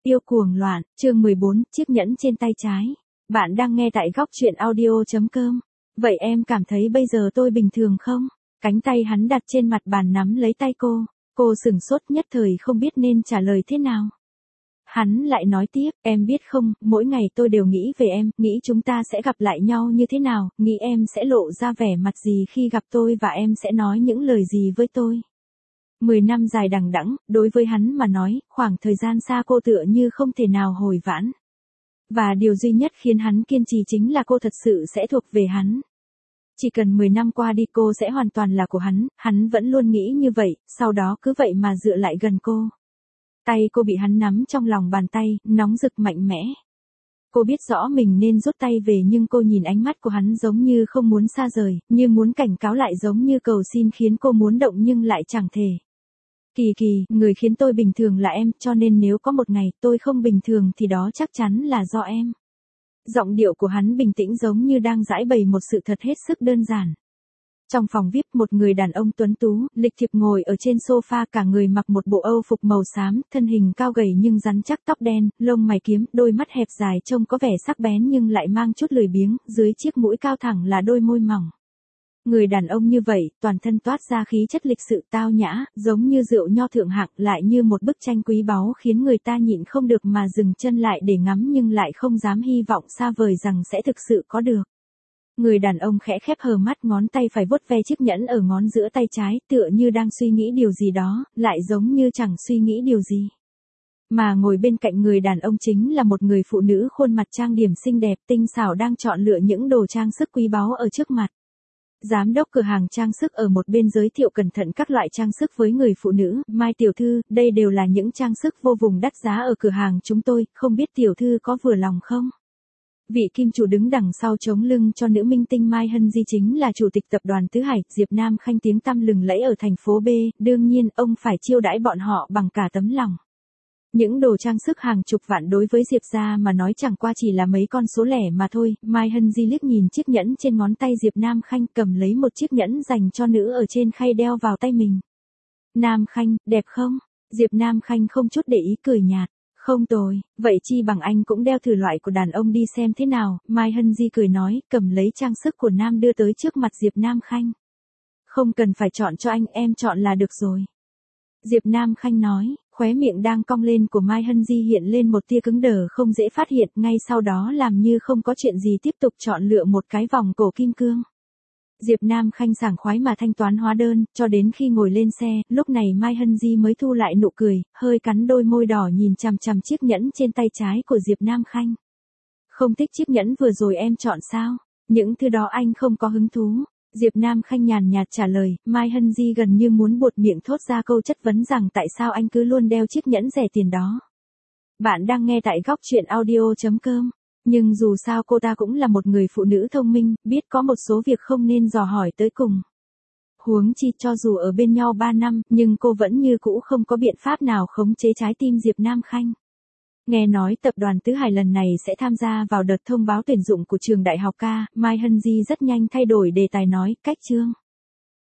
Yêu cuồng loạn, chương 14, chiếc nhẫn trên tay trái. Bạn đang nghe tại góc truyện audio.com. Vậy em cảm thấy bây giờ tôi bình thường không? Cánh tay hắn đặt trên mặt bàn nắm lấy tay cô sửng sốt nhất thời không biết nên trả lời thế nào. Hắn lại nói tiếp, em biết không, mỗi ngày tôi đều nghĩ về em, nghĩ chúng ta sẽ gặp lại nhau như thế nào, nghĩ em sẽ lộ ra vẻ mặt gì khi gặp tôi và em sẽ nói những lời gì với tôi. 10 năm dài đằng đẵng, đối với hắn mà nói, khoảng thời gian xa cô tựa như không thể nào hồi vãn. Và điều duy nhất khiến hắn kiên trì chính là cô thật sự sẽ thuộc về hắn. Chỉ cần 10 năm qua đi cô sẽ hoàn toàn là của hắn vẫn luôn nghĩ như vậy, sau đó cứ vậy mà dựa lại gần cô. Tay cô bị hắn nắm trong lòng bàn tay, nóng rực mạnh mẽ. Cô biết rõ mình nên rút tay về nhưng cô nhìn ánh mắt của hắn giống như không muốn xa rời, như muốn cảnh cáo lại giống như cầu xin khiến cô muốn động nhưng lại chẳng thể. Kỳ, người khiến tôi bình thường là em, cho nên nếu có một ngày tôi không bình thường thì đó chắc chắn là do em. Giọng điệu của hắn bình tĩnh giống như đang giải bày một sự thật hết sức đơn giản. Trong phòng VIP, một người đàn ông tuấn tú, lịch thiệp ngồi ở trên sofa, cả người mặc một bộ âu phục màu xám, thân hình cao gầy nhưng rắn chắc, tóc đen, lông mày kiếm, đôi mắt hẹp dài trông có vẻ sắc bén nhưng lại mang chút lười biếng, dưới chiếc mũi cao thẳng là đôi môi mỏng. Người đàn ông như vậy, toàn thân toát ra khí chất lịch sự tao nhã, giống như rượu nho thượng hạng, lại như một bức tranh quý báu khiến người ta nhịn không được mà dừng chân lại để ngắm nhưng lại không dám hy vọng xa vời rằng sẽ thực sự có được. Người đàn ông khẽ khép hờ mắt, ngón tay phải vuốt ve chiếc nhẫn ở ngón giữa tay trái, tựa như đang suy nghĩ điều gì đó, lại giống như chẳng suy nghĩ điều gì. Mà ngồi bên cạnh người đàn ông chính là một người phụ nữ khuôn mặt trang điểm xinh đẹp, tinh xảo đang chọn lựa những đồ trang sức quý báu ở trước mặt. Giám đốc cửa hàng trang sức ở một bên giới thiệu cẩn thận các loại trang sức với người phụ nữ, Mai tiểu thư, đây đều là những trang sức vô cùng đắt giá ở cửa hàng chúng tôi, không biết tiểu thư có vừa lòng không? Vị kim chủ đứng đằng sau chống lưng cho nữ minh tinh Mai Hân Di chính là chủ tịch tập đoàn Tứ Hải, Diệp Nam Khanh tiếng tăm lừng lẫy ở thành phố B, đương nhiên ông phải chiêu đãi bọn họ bằng cả tấm lòng. Những đồ trang sức hàng chục vạn đối với Diệp gia mà nói chẳng qua chỉ là mấy con số lẻ mà thôi. Mai Hân Di liếc nhìn chiếc nhẫn trên ngón tay Diệp Nam Khanh, cầm lấy một chiếc nhẫn dành cho nữ ở trên khay đeo vào tay mình. Nam Khanh, đẹp không? Diệp Nam Khanh không chút để ý cười nhạt. Không tồi, vậy chi bằng anh cũng đeo thử loại của đàn ông đi xem thế nào. Mai Hân Di cười nói, cầm lấy trang sức của Nam đưa tới trước mặt Diệp Nam Khanh. Không cần phải chọn cho anh, em chọn là được rồi. Diệp Nam Khanh nói, khóe miệng đang cong lên của Mai Hân Di hiện lên một tia cứng đờ không dễ phát hiện, ngay sau đó làm như không có chuyện gì tiếp tục chọn lựa một cái vòng cổ kim cương. Diệp Nam Khanh sảng khoái mà thanh toán hóa đơn, cho đến khi ngồi lên xe, lúc này Mai Hân Di mới thu lại nụ cười, hơi cắn đôi môi đỏ nhìn chằm chằm chiếc nhẫn trên tay trái của Diệp Nam Khanh. Không thích chiếc nhẫn vừa rồi em chọn sao? Những thứ đó anh không có hứng thú. Diệp Nam Khanh nhàn nhạt trả lời, Mai Hân Di gần như muốn buột miệng thốt ra câu chất vấn rằng tại sao anh cứ luôn đeo chiếc nhẫn rẻ tiền đó. Bạn đang nghe tại góc truyện audio.com. Nhưng dù sao cô ta cũng là một người phụ nữ thông minh, biết có một số việc không nên dò hỏi tới cùng. Huống chi cho dù ở bên nhau 3 năm, nhưng cô vẫn như cũ không có biện pháp nào khống chế trái tim Diệp Nam Khanh. Nghe nói tập đoàn Tứ Hải lần này sẽ tham gia vào đợt thông báo tuyển dụng của trường đại học K, Mai Hân Di rất nhanh thay đổi đề tài nói, cách chương.